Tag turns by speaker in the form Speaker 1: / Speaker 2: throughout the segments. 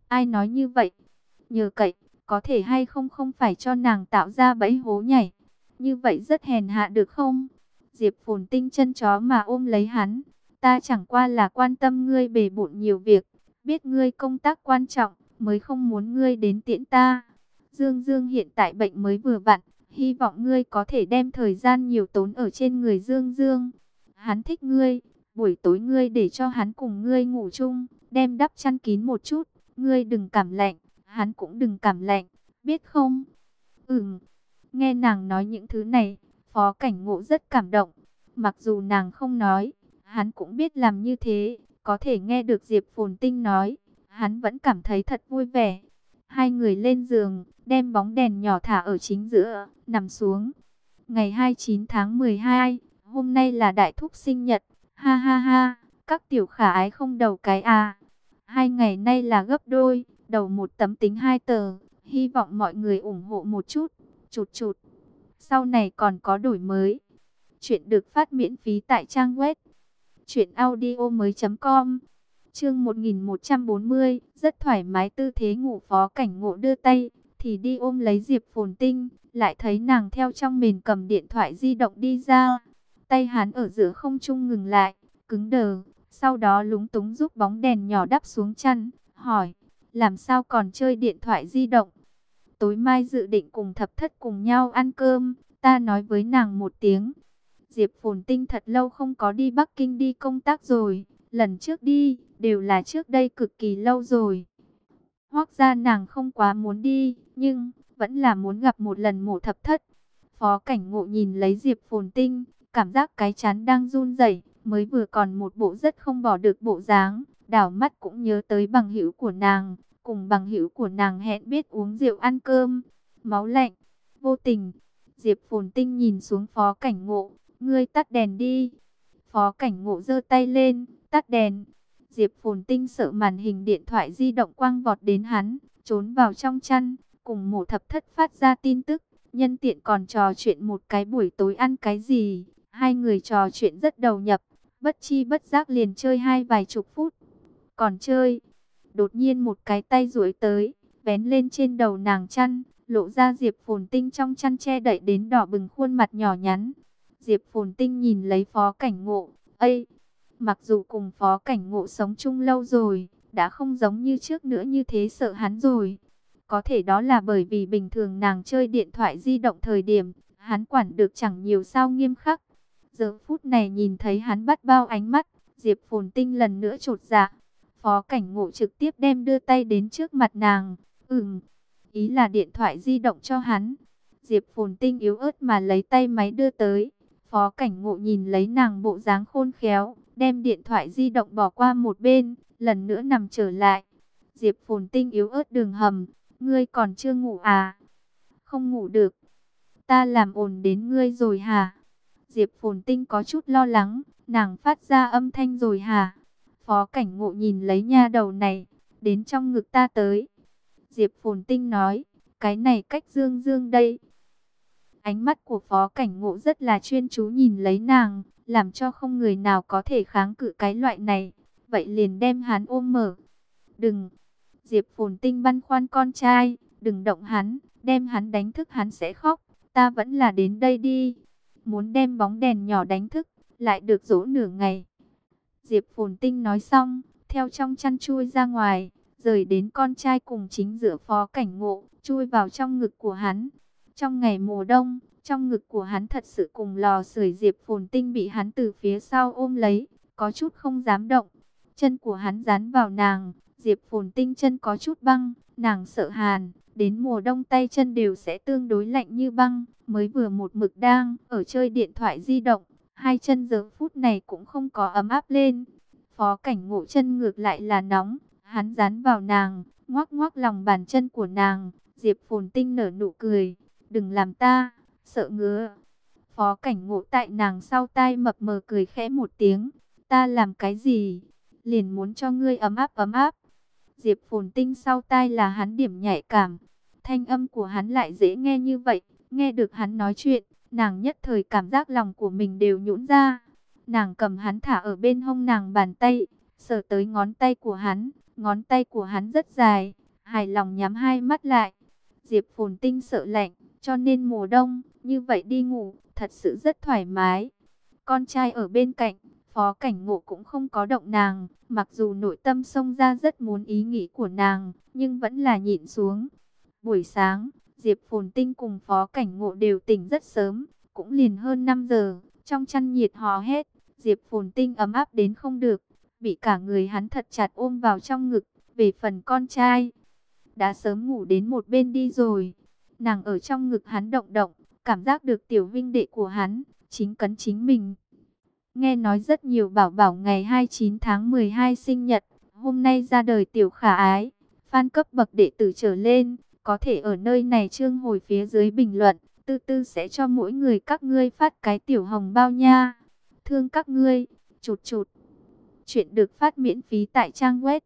Speaker 1: Ai nói như vậy? Nhờ cậy, có thể hay không không phải cho nàng tạo ra bẫy hố nhảy. Như vậy rất hèn hạ được không? Diệp Phồn Tinh chân chó mà ôm lấy hắn. Ta chẳng qua là quan tâm ngươi bề bộn nhiều việc, biết ngươi công tác quan trọng, mới không muốn ngươi đến tiễn ta. Dương Dương hiện tại bệnh mới vừa vặn, hy vọng ngươi có thể đem thời gian nhiều tốn ở trên người Dương Dương. Hắn thích ngươi, buổi tối ngươi để cho hắn cùng ngươi ngủ chung, đem đắp chăn kín một chút, ngươi đừng cảm lạnh, hắn cũng đừng cảm lạnh, biết không? Nghe nàng nói những thứ này, Phó Cảnh Ngộ rất cảm động. Mặc dù nàng không nói, hắn cũng biết làm như thế, có thể nghe được Diệp Phồn Tinh nói, hắn vẫn cảm thấy thật vui vẻ. Hai người lên giường, đem bóng đèn nhỏ thả ở chính giữa, nằm xuống. Ngày 29 tháng 12, hôm nay là đại thúc sinh nhật. Ha ha ha, các tiểu khả ái không đầu cái à. 2 ngày nay là gấp đôi, đầu một tấm tính 2 tờ. Hy vọng mọi người ủng hộ một chút. Chụt chụt. Sau này còn có đổi mới. Chuyện được phát miễn phí tại trang web truyệnaudiomoi.com. Chương 1140, rất thoải mái tư thế ngủ. Phó Cảnh Ngộ đưa tay thì đi ôm lấy Diệp Phồn Tinh, lại thấy nàng theo trong mền cầm điện thoại di động đi ra. Tay hắn ở giữa không trung ngừng lại, cứng đờ, sau đó lúng túng giúp bóng đèn nhỏ đắp xuống chăn, hỏi: "Làm sao còn chơi điện thoại di động? Tối mai dự định cùng Thập Thất cùng nhau ăn cơm, ta nói với nàng một tiếng." Diệp Phồn Tinh thật lâu không có đi Bắc Kinh đi công tác rồi, lần trước đi đều là trước đây cực kỳ lâu rồi. Hoắc gia nàng không quá muốn đi, nhưng vẫn là muốn gặp một lần Mộ Thập Thất. Phó Cảnh Ngộ nhìn lấy Diệp Phồn Tinh, cảm giác cái trán đang run rẩy, mới vừa còn một bộ rất không bỏ được bộ dáng, đảo mắt cũng nhớ tới bằng hữu của nàng, cùng bằng hữu của nàng hẹn biết uống rượu ăn cơm. Máu lạnh, vô tình. Diệp Phồn Tinh nhìn xuống Phó Cảnh Ngộ, "Ngươi tắt đèn đi." Phó Cảnh Ngộ giơ tay lên, tắt đèn. Diệp Phồn Tinh sợ màn hình điện thoại di động quang vọt đến hắn, trốn vào trong chăn, cùng Mộ Thập Thất phát ra tin tức, nhân tiện còn trò chuyện một cái buổi tối ăn cái gì. Hai người trò chuyện rất đầu nhập, bất chi bất giác liền chơi vài chục phút. Còn chơi, đột nhiên một cái tay duỗi tới, vén lên trên đầu nàng chăn, lộ ra Diệp Phồn Tinh trong chăn che đậy đến đỏ bừng khuôn mặt nhỏ nhắn. Diệp Phồn Tinh nhìn lấy Phó Cảnh Ngộ, "Ây." Mặc dù cùng Phó Cảnh Ngộ sống chung lâu rồi, đã không giống như trước nữa như thế sợ hắn rồi. Có thể đó là bởi vì bình thường nàng chơi điện thoại di động thời điểm, hắn quản được chẳng nhiều sao nghiêm khắc. Giờ phút này nhìn thấy hắn bắt bao ánh mắt, Diệp Phồn Tinh lần nữa chột dạ. Phó Cảnh Ngộ trực tiếp đem đưa tay đến trước mặt nàng. Ý là điện thoại di động cho hắn. Diệp Phồn Tinh yếu ớt mà lấy tay máy đưa tới. Phó Cảnh Ngộ nhìn lấy nàng bộ dáng khôn khéo, đem điện thoại di động bỏ qua một bên, lần nữa nằm trở lại. Diệp Phồn Tinh yếu ớt đường hầm, "Ngươi còn chưa ngủ à?" "Không ngủ được." "Ta làm ồn đến ngươi rồi hả?" Diệp Phồn Tinh có chút lo lắng, nàng phát ra âm thanh rồi hả? Phó Cảnh Ngộ nhìn lấy nha đầu này, "Đến trong ngực ta tới." Diệp Phồn Tinh nói, "Cái này cách Dương Dương đây." Ánh mắt của Phó Cảnh Ngộ rất là chuyên chú nhìn lấy nàng, làm cho không người nào có thể kháng cự cái loại này. Vậy liền đem hắn ôm mở. "Đừng." Diệp Phồn Tinh băn khoăn con trai, "Đừng động hắn, đem hắn đánh thức hắn sẽ khóc. Ta vẫn là đến đây đi." Muốn đem bóng đèn nhỏ đánh thức, lại được dỗ nửa ngày. Diệp Phồn Tinh nói xong, theo trong chăn chui ra ngoài, rời đến con trai cùng chính giữa Phó Cảnh Ngộ, chui vào trong ngực của hắn. Trong ngày mùa đông, trong ngực của hắn thật sự cùng lò sưởi. Diệp Phồn Tinh bị hắn từ phía sau ôm lấy, có chút không dám động. Chân của hắn dán vào nàng, Diệp Phồn Tinh chân có chút băng, nàng sợ hàn, đến mùa đông tay chân đều sẽ tương đối lạnh như băng. Mới vừa một mực đang ở chơi điện thoại di động, hai chân giờ phút này cũng không có ấm áp lên. Phó Cảnh Ngộ chân ngược lại là nóng, hắn dán vào nàng, ngoắc ngoắc lòng bàn chân của nàng. Diệp Phồn Tinh nở nụ cười, "Đừng làm ta sợ ngứa." Phó Cảnh Ngộ tại nàng sau tai mập mờ cười khẽ một tiếng, "Ta làm cái gì? Liền muốn cho ngươi ấm áp ấm áp." Diệp Phồn Tinh sau tai là hắn điểm nhạy cảm, thanh âm của hắn lại dễ nghe như vậy. Nghe được hắn nói chuyện, nàng nhất thời cảm giác lòng của mình đều nhũn ra. Nàng cầm hắn thả ở bên hông nàng bàn tay, sờ tới ngón tay của hắn, Ngón tay của hắn rất dài, hài lòng nhắm hai mắt lại. Diệp Phồn Tinh sợ lạnh, cho nên mùa đông, như vậy đi ngủ, thật sự rất thoải mái. Con trai ở bên cạnh, Phó Cảnh Ngộ cũng không có động nàng, mặc dù nội tâm xông ra rất muốn ý nghĩ của nàng, nhưng vẫn là nhịn xuống. Buổi sáng, Diệp Phồn Tinh cùng Phó Cảnh Ngộ đều tỉnh rất sớm, cũng liền hơn 5 giờ, trong chăn nhiệt hò hét, Diệp Phồn Tinh ấm áp đến không được, bị cả người hắn thật chặt ôm vào trong ngực. Về phần con trai, đã sớm ngủ đến một bên đi rồi. Nàng ở trong ngực hắn động động, cảm giác được tiểu vinh đệ của hắn chính cấn chính mình. Nghe nói rất nhiều bảo bảo ngày 29 tháng 12 sinh nhật, hôm nay ra đời tiểu khả ái. Fan cấp bậc đệ tử trở lên, có thể ở nơi này chương hồi phía dưới bình luận, Tư Tư sẽ cho mỗi người các ngươi phát cái tiểu hồng bao nha. Thương các ngươi, chụt chụt. Chuyện được phát miễn phí tại trang web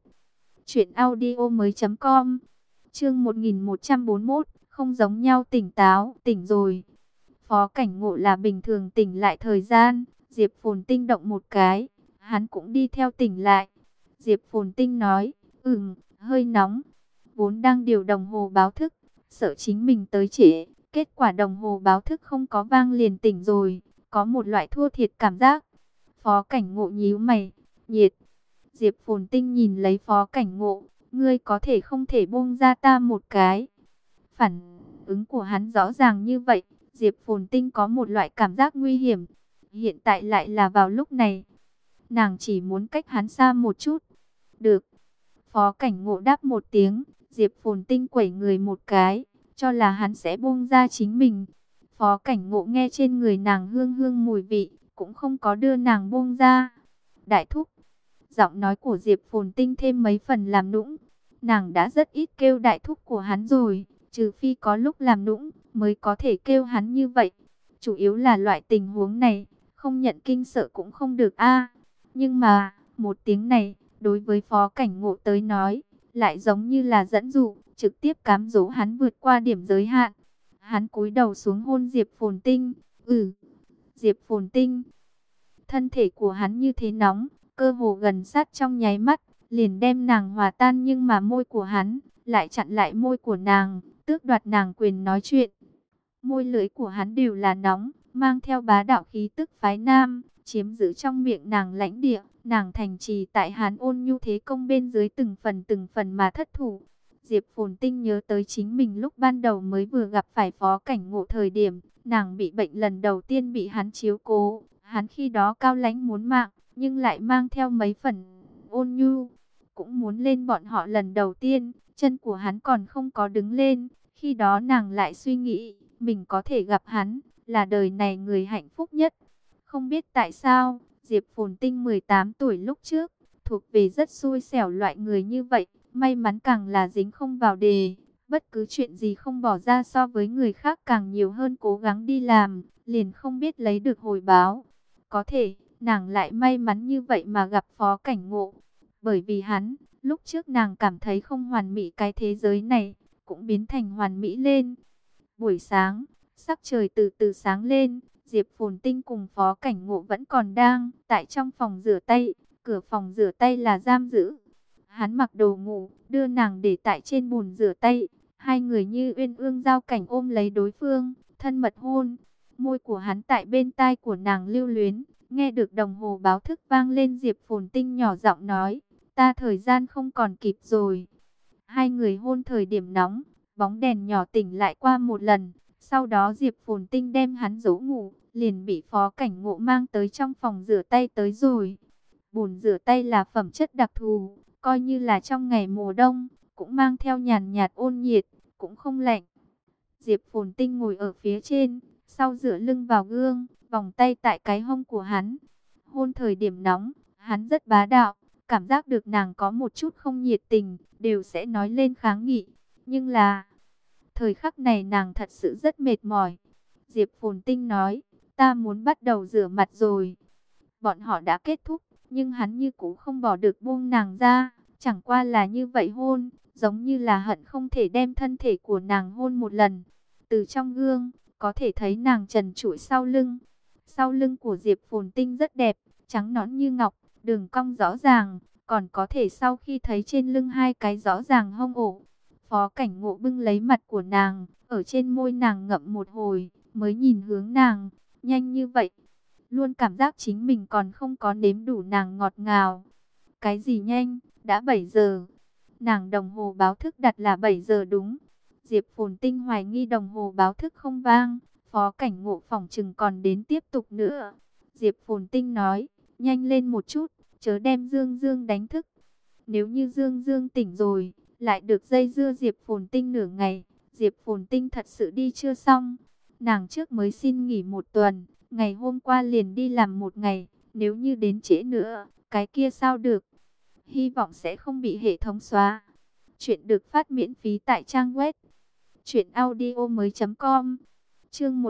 Speaker 1: truyệnaudiomoi.com. Chương 1141, không giống nhau tỉnh táo, tỉnh rồi. Phó Cảnh Ngộ là bình thường tỉnh lại thời gian, Diệp Phồn Tinh động một cái, hắn cũng đi theo tỉnh lại. Diệp Phồn Tinh nói, hơi nóng. Vốn đang điều đồng hồ báo thức, sợ chính mình tới trễ, kết quả đồng hồ báo thức không có vang liền tỉnh rồi, có một loại thua thiệt cảm giác. Phó Cảnh Ngộ nhíu mày, nhiệt. Diệp Phồn Tinh nhìn lấy Phó Cảnh Ngộ, ngươi có thể không thể buông ra ta một cái. Phản ứng của hắn rõ ràng như vậy, Diệp Phồn Tinh có một loại cảm giác nguy hiểm. Hiện tại lại là vào lúc này, nàng chỉ muốn cách hắn xa một chút. Được. Phó Cảnh Ngộ đáp một tiếng, Diệp Phồn Tinh quẩy người một cái, cho là hắn sẽ buông ra chính mình. Phó Cảnh Ngộ nghe trên người nàng hương hương mùi vị, cũng không có đưa nàng buông ra. Đại thúc. Giọng nói của Diệp Phồn Tinh thêm mấy phần làm nũng. Nàng đã rất ít kêu đại thúc của hắn rồi, trừ phi có lúc làm nũng mới có thể kêu hắn như vậy. Chủ yếu là loại tình huống này, không nhận kinh sợ cũng không được a. Nhưng mà, một tiếng này, đối với Phó Cảnh Ngộ tới nói, lại giống như là dẫn dụ, trực tiếp cám dỗ hắn vượt qua điểm giới hạn. Hắn cúi đầu xuống hôn Diệp Phồn Tinh. Diệp Phồn Tinh. Thân thể của hắn như thế nóng, cơ hồ gần sát trong nháy mắt, liền đem nàng hòa tan, nhưng mà môi của hắn lại chặn lại môi của nàng, tước đoạt nàng quyền nói chuyện. Môi lưỡi của hắn đều là nóng, mang theo bá đạo khí tức phái nam, chiếm giữ trong miệng nàng lãnh địa, nàng thành trì tại hắn ôn nhu thế công bên dưới từng phần mà thất thủ. Diệp Phồn Tinh nhớ tới chính mình lúc ban đầu mới vừa gặp phải Phó Cảnh Ngộ thời điểm, nàng bị bệnh lần đầu tiên bị hắn chiếu cố, hắn khi đó cao lãnh muốn mạng, nhưng lại mang theo mấy phần ôn nhu, cũng muốn lên bọn họ lần đầu tiên, chân của hắn còn không có đứng lên, khi đó nàng lại suy nghĩ, mình có thể gặp hắn, là đời này người hạnh phúc nhất. Không biết tại sao, Diệp Phồn Tinh 18 tuổi lúc trước, thuộc về rất xui xẻo loại người như vậy, may mắn càng là dính không vào đề, bất cứ chuyện gì không bỏ ra so với người khác càng nhiều hơn cố gắng đi làm, liền không biết lấy được hồi báo. Có thể, nàng lại may mắn như vậy mà gặp Phó Cảnh Ngộ, bởi vì hắn, lúc trước nàng cảm thấy không hoàn mỹ, cái thế giới này cũng biến thành hoàn mỹ lên. Buổi sáng, sắc trời từ từ sáng lên, Diệp Phồn Tinh cùng Phó Cảnh Ngộ vẫn còn đang tại trong phòng rửa tay, cửa phòng rửa tay là giam giữ. Hắn mặc đồ ngủ, đưa nàng để tại trên bồn rửa tay, hai người như uyên ương giao cảnh ôm lấy đối phương, thân mật hôn. Môi của hắn tại bên tai của nàng lưu luyến, nghe được đồng hồ báo thức vang lên, Diệp Phồn Tinh nhỏ giọng nói, ta thời gian không còn kịp rồi. Hai người hôn thời điểm nóng, bóng đèn nhỏ tỉnh lại qua một lần, sau đó Diệp Phồn Tinh đem hắn giấu ngủ, liền bị Phó Cảnh Ngộ mang tới trong phòng rửa tay tới rồi. Bồn rửa tay là phẩm chất đặc thù, coi như là trong ngày mùa đông, cũng mang theo nhàn nhạt ôn nhiệt, cũng không lạnh. Diệp Phồn Tinh ngồi ở phía trên, sau dựa lưng vào gương, vòng tay tại cái hông của hắn. Hôn thời điểm nóng, hắn rất bá đạo, cảm giác được nàng có một chút không nhiệt tình, đều sẽ nói lên kháng nghị. Nhưng là, thời khắc này nàng thật sự rất mệt mỏi. Diệp Phồn Tinh nói, ta muốn bắt đầu rửa mặt rồi. Bọn họ đã kết thúc, nhưng hắn như cũ không bỏ được buông nàng ra. Chẳng qua là như vậy hôn, giống như là hận không thể đem thân thể của nàng hôn một lần. Từ trong gương, có thể thấy nàng trần trụi sau lưng. Sau lưng của Diệp Phồn Tinh rất đẹp, trắng nõn như ngọc, đường cong rõ ràng, còn có thể sau khi thấy trên lưng hai cái rõ ràng hông ổ. Phó Cảnh Ngộ bưng lấy mặt của nàng, ở trên môi nàng ngậm một hồi, mới nhìn hướng nàng, nhanh như vậy. Luôn cảm giác chính mình còn không có nếm đủ nàng ngọt ngào. Cái gì nhanh, đã 7 giờ. Nàng đồng hồ báo thức đặt là 7 giờ đúng. Diệp Phồn Tinh hoài nghi đồng hồ báo thức không vang, Phó Cảnh Ngộ phỏng chừng còn đến tiếp tục nữa. Diệp Phồn Tinh nói, nhanh lên một chút, chớ đem Dương Dương đánh thức. Nếu như Dương Dương tỉnh rồi, lại được dây dưa Diệp Phồn Tinh nửa ngày, Diệp Phồn Tinh thật sự đi chưa xong. Nàng trước mới xin nghỉ 1 tuần, ngày hôm qua liền đi làm 1 ngày, nếu như đến trễ nữa, cái kia sao được. Hy vọng sẽ không bị hệ thống xóa. Chuyện được phát miễn phí tại trang web truyệnaudiomoi.com. Chương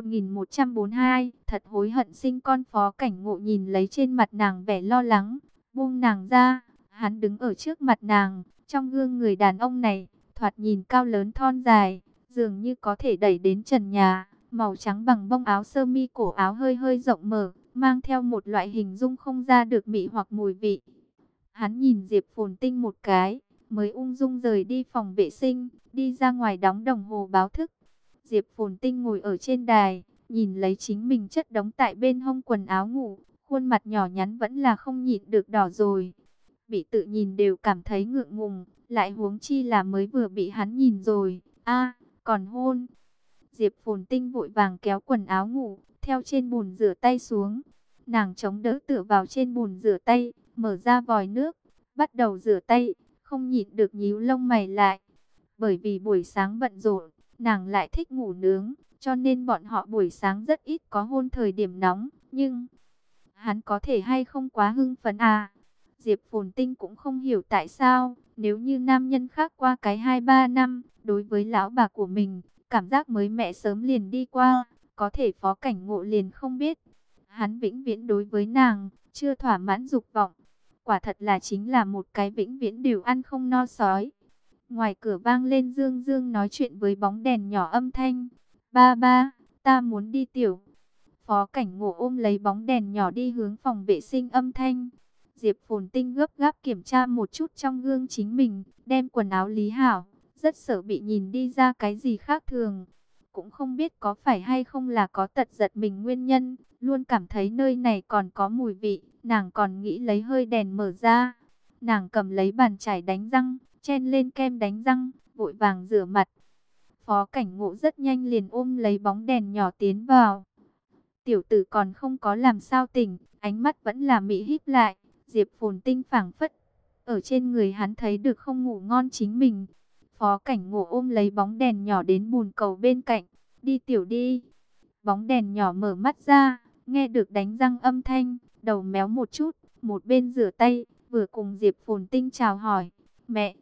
Speaker 1: 1142, thật hối hận sinh con. Phó Cảnh Ngộ nhìn lấy trên mặt nàng vẻ lo lắng, buông nàng ra, hắn đứng ở trước mặt nàng, trong gương người đàn ông này, thoạt nhìn cao lớn thon dài, dường như có thể đẩy đến trần nhà, màu trắng bằng bông áo sơ mi cổ áo hơi hơi rộng mở, mang theo một loại hình dung không ra được mị hoặc mùi vị. Hắn nhìn Diệp Phồn Tinh một cái, mới ung dung rời đi phòng vệ sinh, đi ra ngoài đóng đồng hồ báo thức. Diệp Phồn Tinh ngồi ở trên đài, nhìn lấy chính mình chất đống tại bên hông quần áo ngủ, khuôn mặt nhỏ nhắn vẫn là không nhịn được đỏ rồi. Bị tự nhìn đều cảm thấy ngượng ngùng, lại huống chi là mới vừa bị hắn nhìn rồi. A, còn hôn. Diệp Phồn Tinh vội vàng kéo quần áo ngủ, theo trên bồn rửa tay xuống. Nàng chống đỡ tựa vào trên bồn rửa tay, mở ra vòi nước, bắt đầu rửa tay, không nhịn được nhíu lông mày lại. Bởi vì buổi sáng bận rộn, nàng lại thích ngủ nướng, cho nên bọn họ buổi sáng rất ít có hôn thời điểm nóng, nhưng hắn có thể hay không quá hưng phấn à? Diệp Phồn Tinh cũng không hiểu tại sao, nếu như nam nhân khác qua cái 2-3 năm, đối với lão bà của mình, cảm giác mới mẻ sớm liền đi qua, có thể Phó Cảnh Ngộ liền không biết. Hắn vĩnh viễn đối với nàng, chưa thỏa mãn dục vọng. Quả thật là chính là một cái vĩnh viễn đều ăn không no sói. Ngoài cửa vang lên Dương Dương nói chuyện với bóng đèn nhỏ âm thanh. Ba ba, ta muốn đi tiểu. Phó Cảnh Ngộ ôm lấy bóng đèn nhỏ đi hướng phòng vệ sinh âm thanh. Diệp Phồn Tinh gấp gáp kiểm tra một chút trong gương chính mình, đem quần áo lý hảo, rất sợ bị nhìn đi ra cái gì khác thường. Cũng không biết có phải hay không là có tật giật mình nguyên nhân, luôn cảm thấy nơi này còn có mùi vị, nàng còn nghĩ lấy hơi đèn mở ra. Nàng cầm lấy bàn chải đánh răng, chen lên kem đánh răng, vội vàng rửa mặt. Phó Cảnh Ngộ rất nhanh liền ôm lấy bóng đèn nhỏ tiến vào. Tiểu tử còn không có làm sao tỉnh, ánh mắt vẫn là mị híp lại. Diệp Phồn Tinh phảng phất ở trên người hắn thấy được không ngủ ngon chính mình. Phó Cảnh Ngộ ôm lấy bóng đèn nhỏ đến bồn cầu bên cạnh, đi tiểu đi. Bóng đèn nhỏ mở mắt ra, nghe được đánh răng âm thanh, đầu méo một chút, một bên rửa tay, vừa cùng Diệp Phồn Tinh chào hỏi. Mẹ.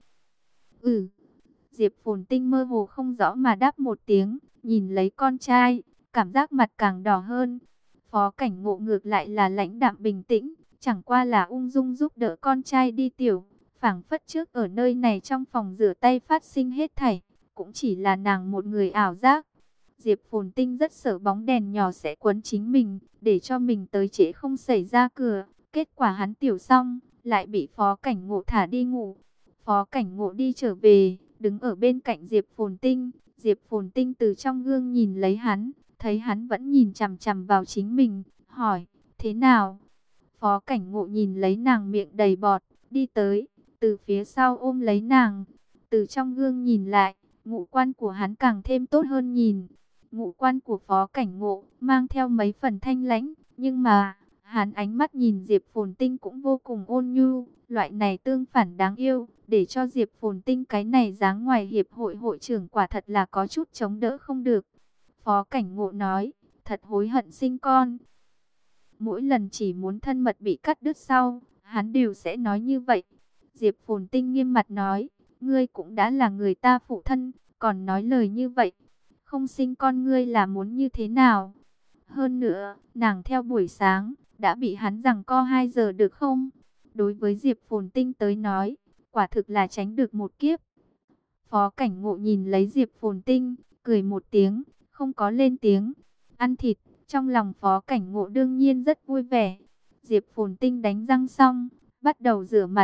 Speaker 1: Ừ. Diệp Phồn Tinh mơ hồ không rõ mà đáp một tiếng, nhìn lấy con trai, cảm giác mặt càng đỏ hơn. Phó Cảnh Ngộ ngược lại là lãnh đạm bình tĩnh, chẳng qua là ung dung giúp đỡ con trai đi tiểu. Phảng phất trước ở nơi này trong phòng rửa tay phát sinh hết thảy, cũng chỉ là nàng một người ảo giác. Diệp Phồn Tinh rất sợ bóng đèn nhỏ sẽ quấn chính mình, để cho mình tới trễ không xảy ra cửa. Kết quả hắn tiểu xong, lại bị Phó Cảnh Ngộ thả đi ngủ. Phó Cảnh Ngộ đi trở về, đứng ở bên cạnh Diệp Phồn Tinh. Diệp Phồn Tinh từ trong gương nhìn lấy hắn, thấy hắn vẫn nhìn chằm chằm vào chính mình, hỏi, thế nào? Phó Cảnh Ngộ nhìn lấy nàng miệng đầy bọt, đi tới, từ phía sau ôm lấy nàng. Từ trong gương nhìn lại, ngũ quan của hắn càng thêm tốt hơn nhìn. Ngũ quan của Phó Cảnh Ngộ mang theo mấy phần thanh lãnh, nhưng mà hắn ánh mắt nhìn Diệp Phồn Tinh cũng vô cùng ôn nhu, loại này tương phản đáng yêu, để cho Diệp Phồn Tinh cái này dáng ngoài hiệp hội hội trưởng quả thật là có chút chống đỡ không được. Phó Cảnh Ngộ nói, thật hối hận sinh con. Mỗi lần chỉ muốn thân mật bị cắt đứt sau, hắn đều sẽ nói như vậy. Diệp Phồn Tinh nghiêm mặt nói, ngươi cũng đã là người ta phụ thân, còn nói lời như vậy. Không sinh con ngươi là muốn như thế nào? Hơn nữa, nàng theo buổi sáng, đã bị hắn giằng co 2 giờ được không? Đối với Diệp Phồn Tinh tới nói, quả thực là tránh được một kiếp. Phó Cảnh Ngộ nhìn lấy Diệp Phồn Tinh, cười một tiếng, không có lên tiếng. Ăn thịt, trong lòng Phó Cảnh Ngộ đương nhiên rất vui vẻ. Diệp Phồn Tinh đánh răng xong, bắt đầu rửa mặt,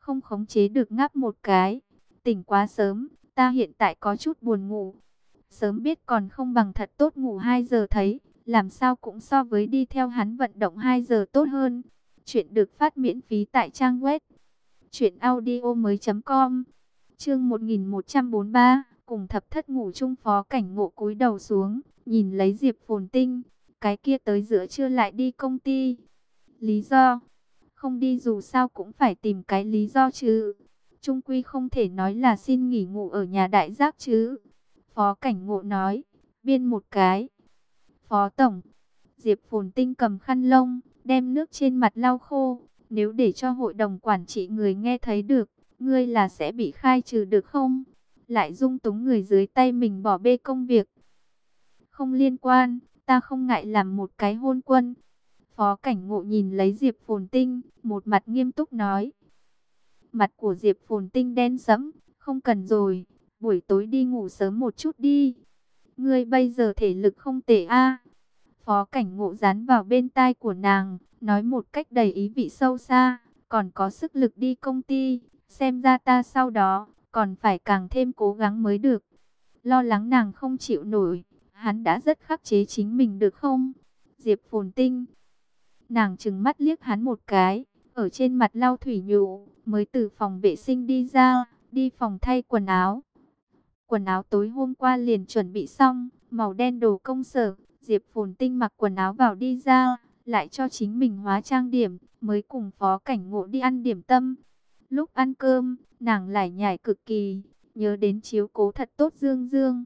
Speaker 1: không khống chế được ngáp một cái. Tỉnh quá sớm, ta hiện tại có chút buồn ngủ. Sớm biết còn không bằng thật tốt ngủ 2 giờ thấy, làm sao cũng so với đi theo hắn vận động 2 giờ tốt hơn. Chuyện được phát miễn phí tại trang web truyệnaudiomoi.com. Chương 1143, cùng thập thất ngủ chung. Phó Cảnh Ngộ cúi đầu xuống, nhìn lấy Diệp Phồn Tinh, cái kia tới giữa trưa lại đi công ty. Lý do? Không đi dù sao cũng phải tìm cái lý do chứ. Chung quy không thể nói là xin nghỉ ngủ ở nhà đại giác chứ. Phó Cảnh Ngộ nói, biên một cái. Phó Tổng. Diệp Phồn Tinh cầm khăn lông, đem nước trên mặt lau khô. Nếu để cho hội đồng quản trị người nghe thấy được, ngươi là sẽ bị khai trừ được không? Lại dung túng người dưới tay mình bỏ bê công việc. Không liên quan, ta không ngại làm một cái hôn quân. Phó Cảnh Ngộ nhìn lấy Diệp Phồn Tinh, một mặt nghiêm túc nói. Mặt của Diệp Phồn Tinh đen sẫm, không cần rồi, buổi tối đi ngủ sớm một chút đi. Ngươi bây giờ thể lực không tệ a. Phó Cảnh Ngộ dán vào bên tai của nàng, nói một cách đầy ý vị sâu xa, còn có sức lực đi công ty, xem ra ta sau đó còn phải càng thêm cố gắng mới được. Lo lắng nàng không chịu nổi, hắn đã rất khắc chế chính mình được không? Diệp Phồn Tinh. Nàng trừng mắt liếc hắn một cái, ở trên mặt lau thủy nhũ, mới từ phòng vệ sinh đi ra, đi phòng thay quần áo. Quần áo tối hôm qua liền chuẩn bị xong, màu đen đồ công sở. Diệp Phồn Tinh mặc quần áo vào đi ra, lại cho chính mình hóa trang điểm, mới cùng Phó Cảnh Ngộ đi ăn điểm tâm. Lúc ăn cơm, nàng lải nhải cực kỳ, nhớ đến chiếu cố thật tốt Dương Dương.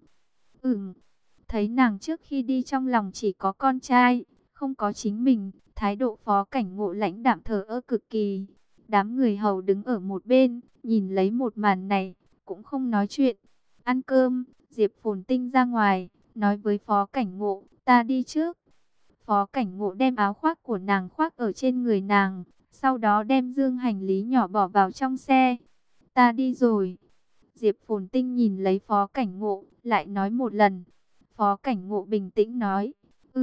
Speaker 1: Thấy nàng trước khi đi trong lòng chỉ có con trai, không có chính mình, thái độ Phó Cảnh Ngộ lãnh đạm thờ ơ cực kỳ. Đám người hầu đứng ở một bên, nhìn lấy một màn này, cũng không nói chuyện. Ăn cơm, Diệp Phồn Tinh ra ngoài, nói với Phó Cảnh Ngộ, ta đi trước. Phó Cảnh Ngộ đem áo khoác của nàng khoác ở trên người nàng, sau đó đem dương hành lý nhỏ bỏ vào trong xe. Ta đi rồi. Diệp Phồn Tinh nhìn lấy Phó Cảnh Ngộ, lại nói một lần. Phó Cảnh Ngộ bình tĩnh nói,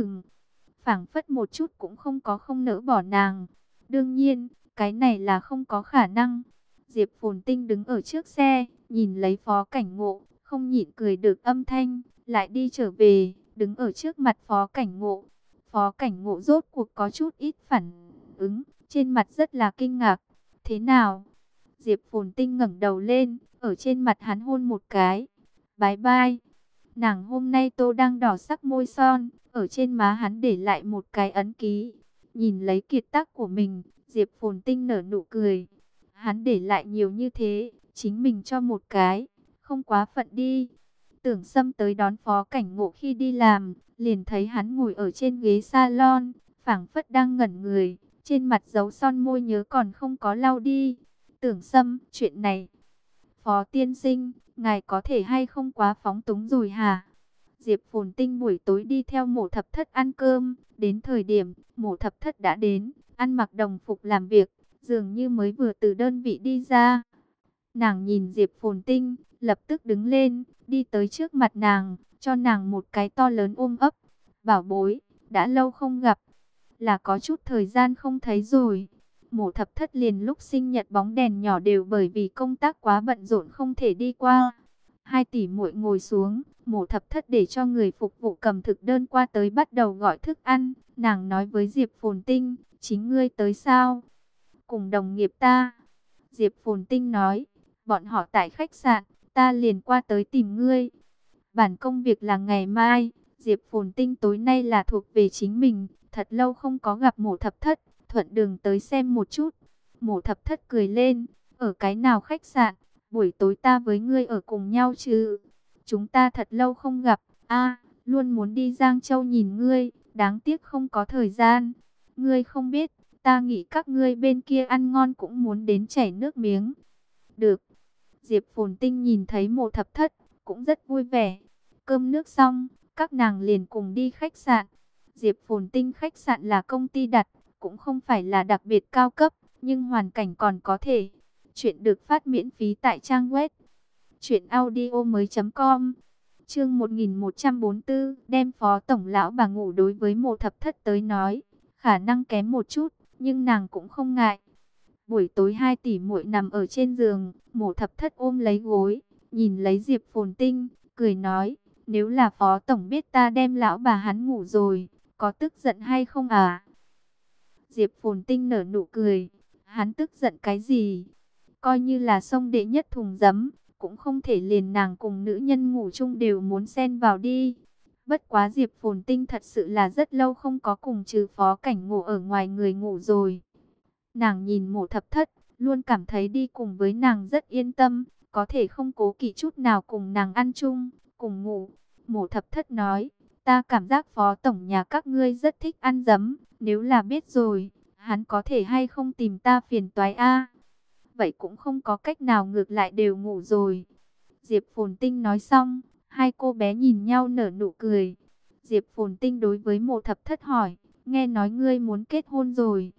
Speaker 1: phảng phất một chút cũng không có không nỡ bỏ nàng. Đương nhiên, cái này là không có khả năng. Diệp Phồn Tinh đứng ở trước xe, nhìn lấy Phó Cảnh Ngộ, không nhịn cười được âm thanh, lại đi trở về, đứng ở trước mặt Phó Cảnh Ngộ. Phó Cảnh Ngộ rốt cuộc có chút ít phản ứng, trên mặt rất là kinh ngạc. Thế nào? Diệp Phồn Tinh ngẩng đầu lên, ở trên mặt hắn hôn một cái. Bye bye. Nàng hôm nay tô đang đỏ sắc môi son, ở trên má hắn để lại một cái ấn ký. Nhìn lấy kiệt tác của mình, Diệp Phồn Tinh nở nụ cười. Hắn để lại nhiều như thế, chính mình cho một cái, không quá phận đi. Tưởng Sâm tới đón Phó Cảnh Ngộ khi đi làm, liền thấy hắn ngồi ở trên ghế salon, phảng phất đang ngẩn người, trên mặt dấu son môi nhớ còn không có lau đi. Tưởng Sâm, chuyện này, Phó tiên sinh, ngài có thể hay không quá phóng túng rồi hả? Diệp Phồn Tinh buổi tối đi theo Mộ Thập Thất ăn cơm, đến thời điểm Mộ Thập Thất đã đến, ăn mặc đồng phục làm việc, dường như mới vừa từ đơn vị đi ra. Nàng nhìn Diệp Phồn Tinh, lập tức đứng lên, đi tới trước mặt nàng, cho nàng một cái to lớn ôm ấp. Bảo bối, đã lâu không gặp, là có chút thời gian không thấy rồi. Mộ Thập Thất liền lúc sinh nhật bóng đèn nhỏ đều bởi vì công tác quá bận rộn không thể đi qua. Hai tỷ muội ngồi xuống, Mộ Thập Thất để cho người phục vụ cầm thực đơn qua tới bắt đầu gọi thức ăn. Nàng nói với Diệp Phồn Tinh, chính ngươi tới sao? Cùng đồng nghiệp ta. Diệp Phồn Tinh nói, bọn họ tại khách sạn, ta liền qua tới tìm ngươi. Bản công việc là ngày mai, Diệp Phồn Tinh tối nay là thuộc về chính mình, thật lâu không có gặp Mộ Thập Thất, thuận đường tới xem một chút. Mộ Thập Thất cười lên, ở cái nào khách sạn, buổi tối ta với ngươi ở cùng nhau chứ. Chúng ta thật lâu không gặp, luôn muốn đi Giang Châu nhìn ngươi, đáng tiếc không có thời gian. Ngươi không biết, ta nghĩ các ngươi bên kia ăn ngon cũng muốn đến chảy nước miếng. Được. Diệp Phồn Tinh nhìn thấy Mộ Thập Thất, cũng rất vui vẻ. Cơm nước xong, các nàng liền cùng đi khách sạn. Diệp Phồn Tinh khách sạn là công ty đặt, cũng không phải là đặc biệt cao cấp, nhưng hoàn cảnh còn có thể. Chuyện được phát miễn phí tại trang web truyệnaudiomoi.com. Chương 1144, đem Phó tổng lão bà ngủ đối với Mộ Thập Thất tới nói, khả năng kém một chút, nhưng nàng cũng không ngại. Buổi tối hai tỷ muội nằm ở trên giường, Mộ Thập Thất ôm lấy gối, nhìn lấy Diệp Phồn Tinh, cười nói, nếu là Phó Tổng biết ta đem lão bà hắn ngủ rồi, có tức giận hay không à? Diệp Phồn Tinh nở nụ cười, hắn tức giận cái gì? Coi như là sông đệ nhất thùng giấm, cũng không thể liền nàng cùng nữ nhân ngủ chung đều muốn xen vào đi. Bất quá Diệp Phồn Tinh thật sự là rất lâu không có cùng trừ Phó Cảnh Ngộ ở ngoài người ngủ rồi. Nàng nhìn Mộ Thập Thất, luôn cảm thấy đi cùng với nàng rất yên tâm, có thể không cố kỵ chút nào cùng nàng ăn chung, cùng ngủ. Mộ Thập Thất nói, ta cảm giác Phó Tổng nhà các ngươi rất thích ăn giấm, nếu là biết rồi, hắn có thể hay không tìm ta phiền toái a? Vậy cũng không có cách nào, ngược lại đều ngủ rồi. Diệp Phồn Tinh nói xong, hai cô bé nhìn nhau nở nụ cười. Diệp Phồn Tinh đối với Mộ Thập Thất hỏi, nghe nói ngươi muốn kết hôn rồi.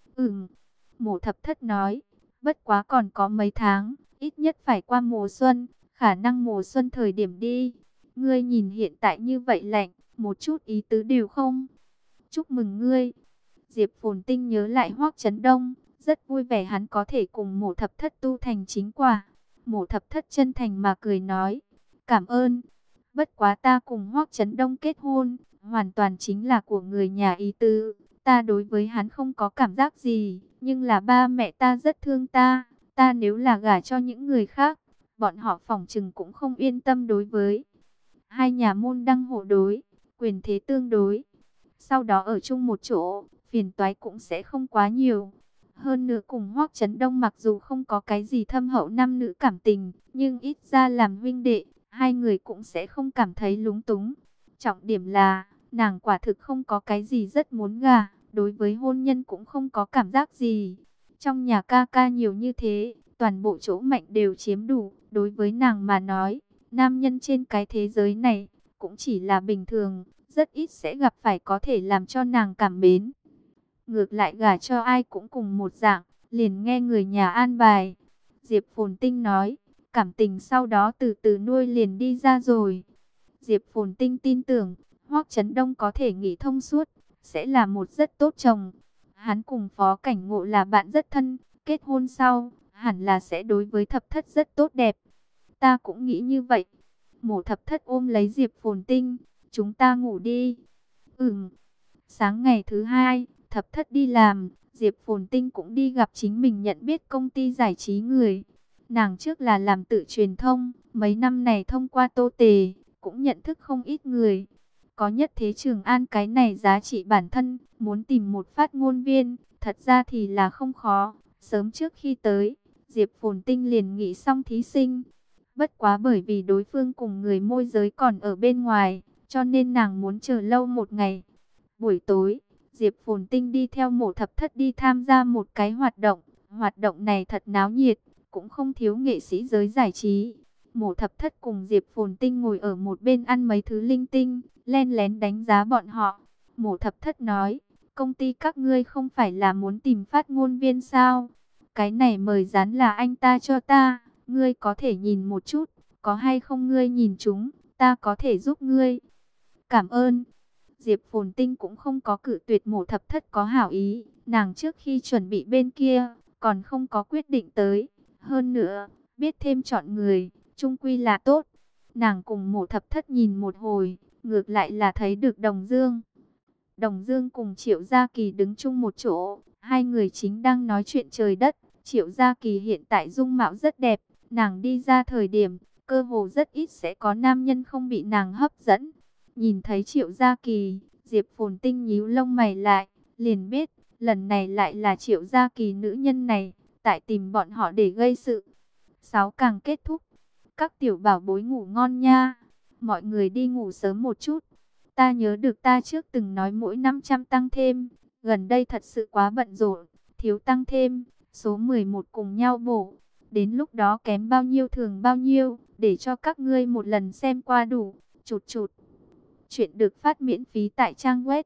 Speaker 1: Mộ Thập Thất nói, bất quá còn có mấy tháng, ít nhất phải qua mùa xuân, khả năng mùa xuân thời điểm đi. Ngươi nhìn hiện tại như vậy lạnh, một chút ý tứ đều không. Chúc mừng ngươi. Diệp Phồn Tinh nhớ lại Hoắc Chấn Đông, rất vui vẻ hắn có thể cùng Mộ Thập Thất tu thành chính quả. Mộ Thập Thất chân thành mà cười nói, cảm ơn. Bất quá ta cùng Hoắc Chấn Đông kết hôn, hoàn toàn chính là của người nhà ý tứ. Ta đối với hắn không có cảm giác gì, nhưng là ba mẹ ta rất thương ta. Ta nếu là gả cho những người khác, bọn họ phỏng chừng cũng không yên tâm đối với. Hai nhà môn đăng hộ đối, quyền thế tương đối. Sau đó ở chung một chỗ, phiền toái cũng sẽ không quá nhiều. Hơn nữa cùng Hoắc Chấn Đông mặc dù không có cái gì thâm hậu nam nữ cảm tình, nhưng ít ra làm huynh đệ, hai người cũng sẽ không cảm thấy lúng túng. Trọng điểm là, nàng quả thực không có cái gì rất muốn gả, đối với hôn nhân cũng không có cảm giác gì. Trong nhà ca ca nhiều như thế, toàn bộ chỗ mạnh đều chiếm đủ, đối với nàng mà nói, nam nhân trên cái thế giới này, cũng chỉ là bình thường, rất ít sẽ gặp phải có thể làm cho nàng cảm mến. Ngược lại gả cho ai cũng cùng một dạng, liền nghe người nhà an bài. Diệp Phồn Tinh nói, cảm tình sau đó từ từ nuôi liền đi ra rồi. Diệp Phồn Tinh tin tưởng, Hoắc Chấn Đông có thể nghĩ thông suốt, sẽ là một rất tốt chồng. Hắn cùng Phó Cảnh Ngộ là bạn rất thân, kết hôn sau, hẳn là sẽ đối với Thập Thất rất tốt đẹp. Ta cũng nghĩ như vậy. Mộ Thập Thất ôm lấy Diệp Phồn Tinh, chúng ta ngủ đi. Sáng ngày thứ hai, Thập Thất đi làm, Diệp Phồn Tinh cũng đi gặp chính mình nhận biết công ty giải trí người. Nàng trước là làm tự truyền thông, mấy năm này thông qua Tô Tề, cũng nhận thức không ít người. Có Nhất Thế Trường An cái này giá trị bản thân, muốn tìm một phát ngôn viên, thật ra thì là không khó. Sớm trước khi tới, Diệp Phồn Tinh liền nghĩ xong thí sinh. Bất quá bởi vì đối phương cùng người môi giới còn ở bên ngoài, cho nên nàng muốn chờ lâu một ngày. Buổi tối, Diệp Phồn Tinh đi theo Mộ Thập Thất đi tham gia một cái hoạt động. Hoạt động này thật náo nhiệt, cũng không thiếu nghệ sĩ giới giải trí. Mộ Thập Thất cùng Diệp Phồn Tinh ngồi ở một bên ăn mấy thứ linh tinh, len lén đánh giá bọn họ. Mộ Thập Thất nói, công ty các ngươi không phải là muốn tìm phát ngôn viên sao? Cái này mời dán là anh ta cho ta, ngươi có thể nhìn một chút, có hay không ngươi nhìn chúng, ta có thể giúp ngươi. Cảm ơn. Diệp Phồn Tinh cũng không có cự tuyệt Mộ Thập Thất có hảo ý, nàng trước khi chuẩn bị bên kia, còn không có quyết định tới. Hơn nữa, biết thêm chọn người, chung quy là tốt. Nàng cùng Mộ Thập Thất nhìn một hồi, ngược lại là thấy được Đồng Dương. Đồng Dương cùng Triệu Gia Kỳ đứng chung một chỗ, hai người chính đang nói chuyện trời đất. Triệu Gia Kỳ hiện tại dung mạo rất đẹp, nàng đi ra thời điểm, cơ hồ rất ít sẽ có nam nhân không bị nàng hấp dẫn. Nhìn thấy Triệu Gia Kỳ, Diệp Phồn Tinh nhíu lông mày lại, liền biết, lần này lại là Triệu Gia Kỳ nữ nhân này, tại tìm bọn họ để gây sự. 6 càng kết thúc, các tiểu bảo bối ngủ ngon nha, mọi người đi ngủ sớm một chút. Ta nhớ được ta trước từng nói mỗi 500 tăng thêm, gần đây thật sự quá bận rộn, thiếu tăng thêm, số 11 cùng nhau bổ. Đến lúc đó kém bao nhiêu thường bao nhiêu, để cho các ngươi một lần xem qua đủ, chụt chụt. Chuyện được phát miễn phí tại trang web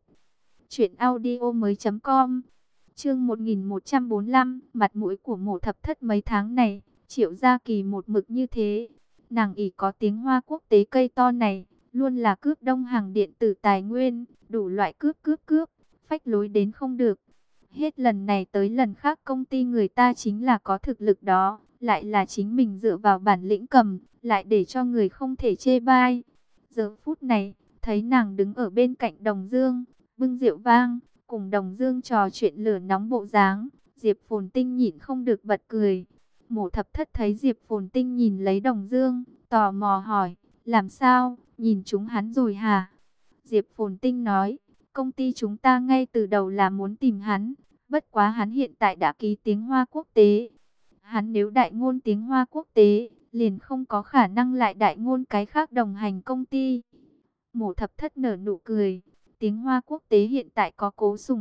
Speaker 1: truyệnaudiomoi.com. Chương 1145, mặt mũi của Mộ Thập Thất mấy tháng này, Triệu Gia Kỳ một mực như thế. Nàng ỷ có tiếng Hoa quốc tế cây to này, luôn là cướp đông hàng điện tử tài nguyên, đủ loại cướp, phách lối đến không được. Hết lần này tới lần khác công ty người ta chính là có thực lực đó, lại là chính mình dựa vào bản lĩnh cầm, lại để cho người không thể chê bai. Giờ phút này, thấy nàng đứng ở bên cạnh Đồng Dương, bưng rượu vang, cùng Đồng Dương trò chuyện lửa nóng bộ dáng, Diệp Phồn Tinh nhịn không được bật cười. Mộ Thập Thất thấy Diệp Phồn Tinh nhìn lấy Đồng Dương, tò mò hỏi, làm sao, nhìn chúng hắn rồi hả? Diệp Phồn Tinh nói, công ty chúng ta ngay từ đầu là muốn tìm hắn, bất quá hắn hiện tại đã ký tiếng Hoa quốc tế. Hắn nếu đại ngôn tiếng Hoa quốc tế, liền không có khả năng lại đại ngôn cái khác đồng hành công ty. Mộ Thập Thất nở nụ cười, tiếng Hoa quốc tế hiện tại có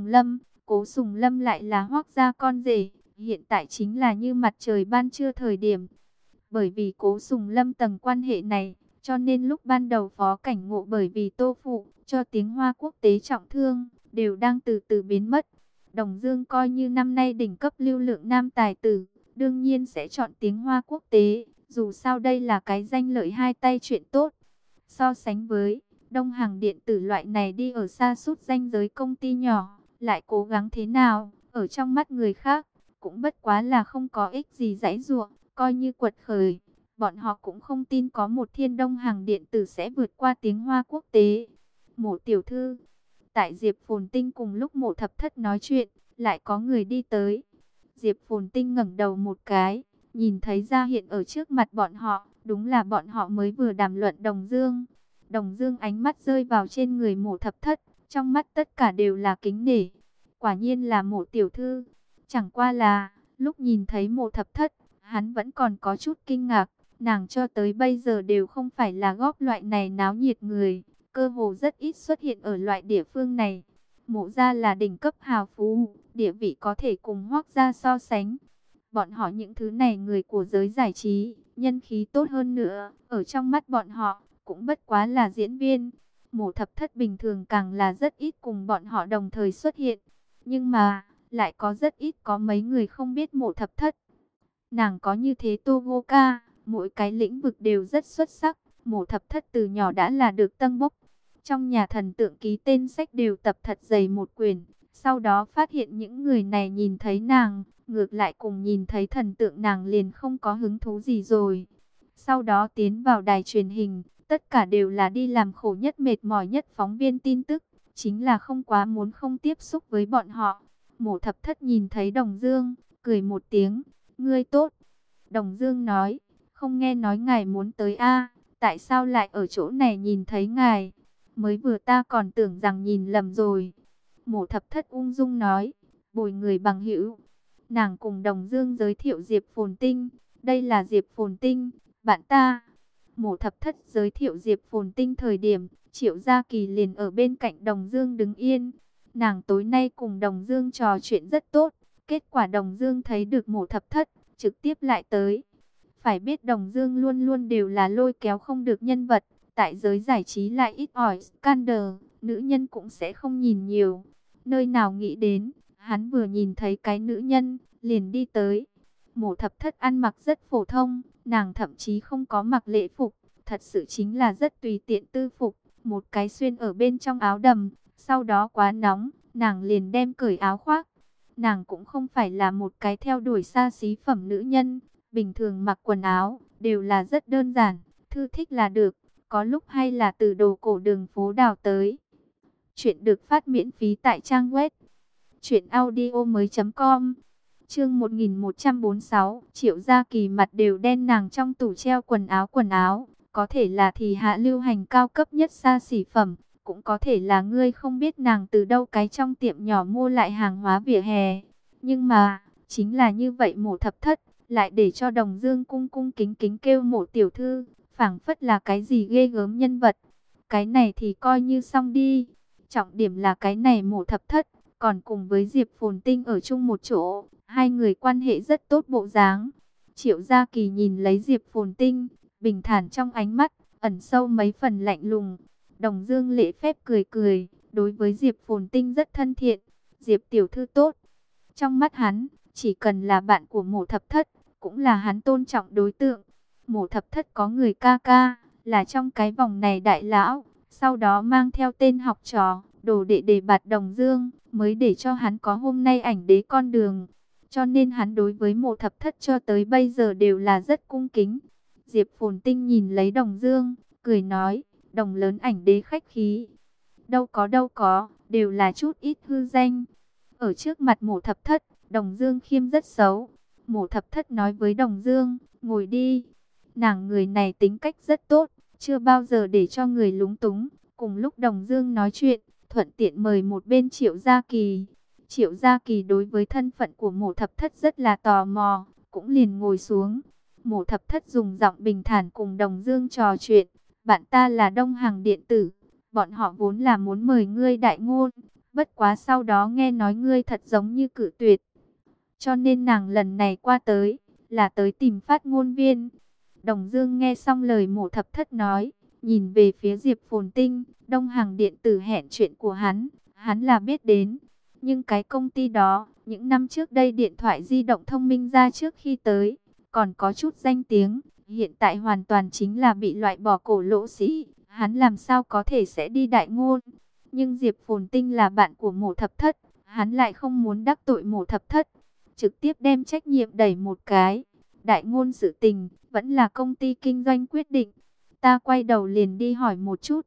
Speaker 1: Cố Sùng Lâm lại là Hoắc gia con rể, hiện tại chính là như mặt trời ban trưa thời điểm. Bởi vì Cố Sùng Lâm tầng quan hệ này, cho nên lúc ban đầu Phó Cảnh Ngộ bởi vì Tô Phụ cho tiếng Hoa quốc tế trọng thương, đều đang từ từ biến mất. Đồng Dương coi như năm nay đỉnh cấp lưu lượng nam tài tử, đương nhiên sẽ chọn tiếng Hoa quốc tế, dù sao đây là cái danh lợi hai tay chuyện tốt. So sánh với Đông Hàng điện tử loại này đi ở xa sút danh giới công ty nhỏ, lại cố gắng thế nào, ở trong mắt người khác, cũng bất quá là không có ích gì giãy giụa, coi như quật khởi. Bọn họ cũng không tin có một thiên Đông Hàng điện tử sẽ vượt qua tiếng Hoa quốc tế. Mộ tiểu thư, tại Diệp Phồn Tinh cùng lúc Mộ Thập Thất nói chuyện, lại có người đi tới. Diệp Phồn Tinh ngẩng đầu một cái, nhìn thấy ra hiện ở trước mặt bọn họ, đúng là bọn họ mới vừa đàm luận Đồng Dương. Đồng Dương ánh mắt rơi vào trên người Mộ Thập Thất, trong mắt tất cả đều là kính nể. Quả nhiên là Mộ tiểu thư, chẳng qua là, lúc nhìn thấy Mộ Thập Thất, hắn vẫn còn có chút kinh ngạc, nàng cho tới bây giờ đều không phải là góp loại này náo nhiệt người, cơ hồ rất ít xuất hiện ở loại địa phương này. Mộ gia là đỉnh cấp hào phú, địa vị có thể cùng Hoắc gia so sánh. Bọn họ những thứ này người của giới giải trí, nhân khí tốt hơn nữa, ở trong mắt bọn họ, cũng bất quá là diễn viên. Mộ Thập Thất bình thường càng là rất ít cùng bọn họ đồng thời xuất hiện. Nhưng mà, lại có rất ít có mấy người không biết Mộ Thập Thất. Nàng có như thế Togoka, mỗi cái lĩnh vực đều rất xuất sắc. Mộ Thập Thất từ nhỏ đã là được tâng bốc. Trong nhà thần tượng ký tên sách đều tập thật dày một quyển. Sau đó phát hiện những người này nhìn thấy nàng, ngược lại cùng nhìn thấy thần tượng nàng liền không có hứng thú gì rồi. Sau đó tiến vào đài truyền hình, tất cả đều là đi làm khổ nhất mệt mỏi nhất phóng viên tin tức. Chính là không quá muốn không tiếp xúc với bọn họ. Mộ Thập Thất nhìn thấy Đồng Dương, cười một tiếng, ngươi tốt. Đồng Dương nói, không nghe nói ngài muốn tới a, tại sao lại ở chỗ này nhìn thấy ngài? Mới vừa ta còn tưởng rằng nhìn lầm rồi. Mộ Thập Thất ung dung nói, bồi người bằng hữu. Nàng cùng Đồng Dương giới thiệu Diệp Phồn Tinh, đây là Diệp Phồn Tinh, bạn ta. Mộ Thập Thất giới thiệu Diệp Phồn Tinh thời điểm, Triệu Gia Kỳ liền ở bên cạnh Đồng Dương đứng yên. Nàng tối nay cùng Đồng Dương trò chuyện rất tốt, kết quả Đồng Dương thấy được Mộ Thập Thất, trực tiếp lại tới. Phải biết Đồng Dương luôn luôn đều là lôi kéo không được nhân vật, tại giới giải trí lại ít ỏi scandal, nữ nhân cũng sẽ không nhìn nhiều. Nơi nào nghĩ đến, hắn vừa nhìn thấy cái nữ nhân, liền đi tới. Mộ Thập Thất ăn mặc rất phổ thông, nàng thậm chí không có mặc lễ phục, thật sự chính là rất tùy tiện tư phục, một cái xuyên ở bên trong áo đầm, sau đó quá nóng, nàng liền đem cởi áo khoác. Nàng cũng không phải là một cái theo đuổi xa xí phẩm nữ nhân, bình thường mặc quần áo, đều là rất đơn giản, thư thích là được, có lúc hay là từ đồ cổ đường phố đào tới. Chuyện được phát miễn phí tại trang web truyệnaudiomoi.com. Chương 1146, Triệu Gia Kỳ mặt đều đen, nàng trong tủ treo quần áo, có thể là thì hạ lưu hành cao cấp nhất xa xỉ phẩm, cũng có thể là ngươi không biết nàng từ đâu cái trong tiệm nhỏ mua lại hàng hóa vỉa hè. Nhưng mà, chính là như vậy Mộ Thập Thất, lại để cho Đồng Dương cung cung kính kính kêu Mộ tiểu thư, phảng phất là cái gì ghê gớm nhân vật. Cái này thì coi như xong đi. Trọng điểm là cái này Mộ Thập Thất, còn cùng với Diệp Phồn Tinh ở chung một chỗ, hai người quan hệ rất tốt bộ dáng. Triệu Gia Kỳ nhìn lấy Diệp Phồn Tinh, bình thản trong ánh mắt, ẩn sâu mấy phần lạnh lùng. Đồng Dương lễ phép cười cười, đối với Diệp Phồn Tinh rất thân thiện. Diệp tiểu thư tốt. Trong mắt hắn, chỉ cần là bạn của Mộ Thập Thất, cũng là hắn tôn trọng đối tượng. Mộ Thập Thất có người ca ca, là trong cái vòng này đại lão, sau đó mang theo tên học trò, đồ đệ đề bạt Đồng Dương. mới để cho hắn có hôm nay ảnh đế con đường. Cho nên hắn đối với Mộ Thập Thất cho tới bây giờ đều là rất cung kính. Diệp Phồn Tinh nhìn lấy Đồng Dương, cười nói, Đồng lớn ảnh đế khách khí. Đâu có, đều là chút ít hư danh. Ở trước mặt Mộ Thập Thất, Đồng Dương khiêm rất xấu. Mộ Thập Thất nói với Đồng Dương, ngồi đi. Nàng người này tính cách rất tốt, chưa bao giờ để cho người lúng túng. Cùng lúc Đồng Dương nói chuyện, thuận tiện mời một bên Triệu Gia Kỳ. Triệu Gia Kỳ đối với thân phận của Mộ Thập Thất rất là tò mò, cũng liền ngồi xuống. Mộ Thập Thất dùng giọng bình thản cùng Đồng Dương trò chuyện. Bạn ta là Đông Hằng Điện Tử, bọn họ vốn là muốn mời ngươi đại ngôn. Bất quá sau đó nghe nói ngươi thật giống như cự tuyệt. Cho nên nàng lần này qua tới, là tới tìm phát ngôn viên. Đồng Dương nghe xong lời Mộ Thập Thất nói, nhìn về phía Diệp Phồn Tinh, Đông Hằng Điện Tử hẹn chuyện của hắn là biết đến. Nhưng cái công ty đó, những năm trước đây điện thoại di động thông minh ra trước khi tới, còn có chút danh tiếng, hiện tại hoàn toàn chính là bị loại bỏ cổ lỗ sĩ, hắn làm sao có thể sẽ đi đại ngôn. Nhưng Diệp Phồn Tinh là bạn của Mộ Thập Thất, hắn lại không muốn đắc tội Mộ Thập Thất, trực tiếp đem trách nhiệm đẩy một cái. Đại ngôn sự tình, vẫn là công ty kinh doanh quyết định. Ta quay đầu liền đi hỏi một chút.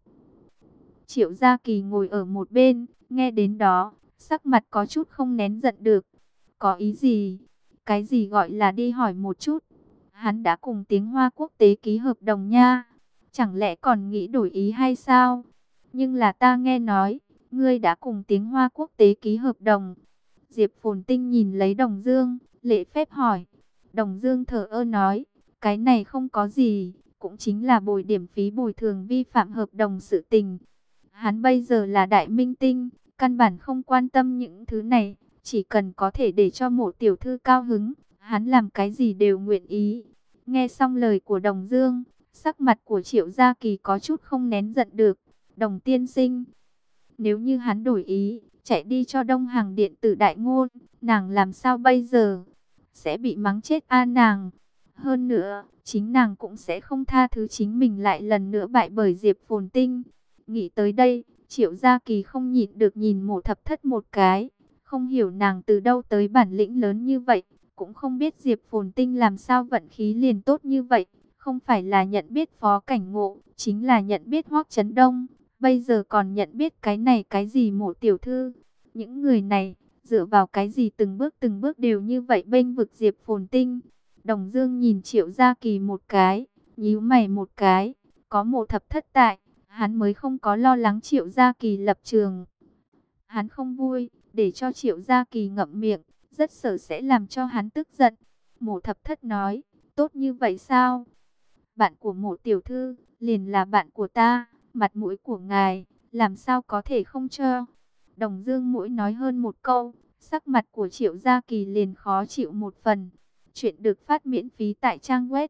Speaker 1: Triệu Gia Kỳ ngồi ở một bên, nghe đến đó, sắc mặt có chút không nén giận được. Có ý gì? Cái gì gọi là đi hỏi một chút? Hắn đã cùng Tiếng Hoa Quốc tế ký hợp đồng nha. Chẳng lẽ còn nghĩ đổi ý hay sao? Nhưng là ta nghe nói, ngươi đã cùng Tiếng Hoa Quốc tế ký hợp đồng. Diệp Phồn Tinh nhìn lấy Đồng Dương, lễ phép hỏi. Đồng Dương thở ơ nói, cái này không có gì, cũng chính là bồi điểm phí bồi thường vi phạm hợp đồng sự tình. Hắn bây giờ là đại minh tinh, căn bản không quan tâm những thứ này, chỉ cần có thể để cho Mộ tiểu thư cao hứng, hắn làm cái gì đều nguyện ý. Nghe xong lời của Đồng Dương, sắc mặt của Triệu Gia Kỳ có chút không nén giận được. Đồng tiên sinh, nếu như hắn đổi ý, chạy đi cho Đông Hằng Điện Tử đại ngôn, nàng làm sao bây giờ? Sẽ bị mắng chết nàng. Hơn nữa, chính nàng cũng sẽ không tha thứ chính mình lại lần nữa bại bởi Diệp Phồn Tinh. Nghĩ tới đây, Triệu Gia Kỳ không nhịn được nhìn Mộ Thập Thất một cái. Không hiểu nàng từ đâu tới bản lĩnh lớn như vậy. Cũng không biết Diệp Phồn Tinh làm sao vận khí liền tốt như vậy. Không phải là nhận biết Phó Cảnh Ngộ, chính là nhận biết Hoắc Chấn Đông. Bây giờ còn nhận biết cái này cái gì Mộ tiểu thư. Những người này, dựa vào cái gì từng bước đều như vậy bênh vực Diệp Phồn Tinh. Đồng Dương nhìn Triệu Gia Kỳ một cái, nhíu mày một cái. Có Mộ Thập Thất tại, hắn mới không có lo lắng Triệu Gia Kỳ lập trường. Hắn không vui, để cho Triệu Gia Kỳ ngậm miệng, rất sợ sẽ làm cho hắn tức giận. Mộ Thập Thất nói, tốt như vậy sao? Bạn của Mộ tiểu thư, liền là bạn của ta, mặt mũi của ngài, làm sao có thể không cho? Đồng Dương mỗi nói hơn một câu, sắc mặt của Triệu Gia Kỳ liền khó chịu một phần. Chuyện được phát miễn phí tại trang web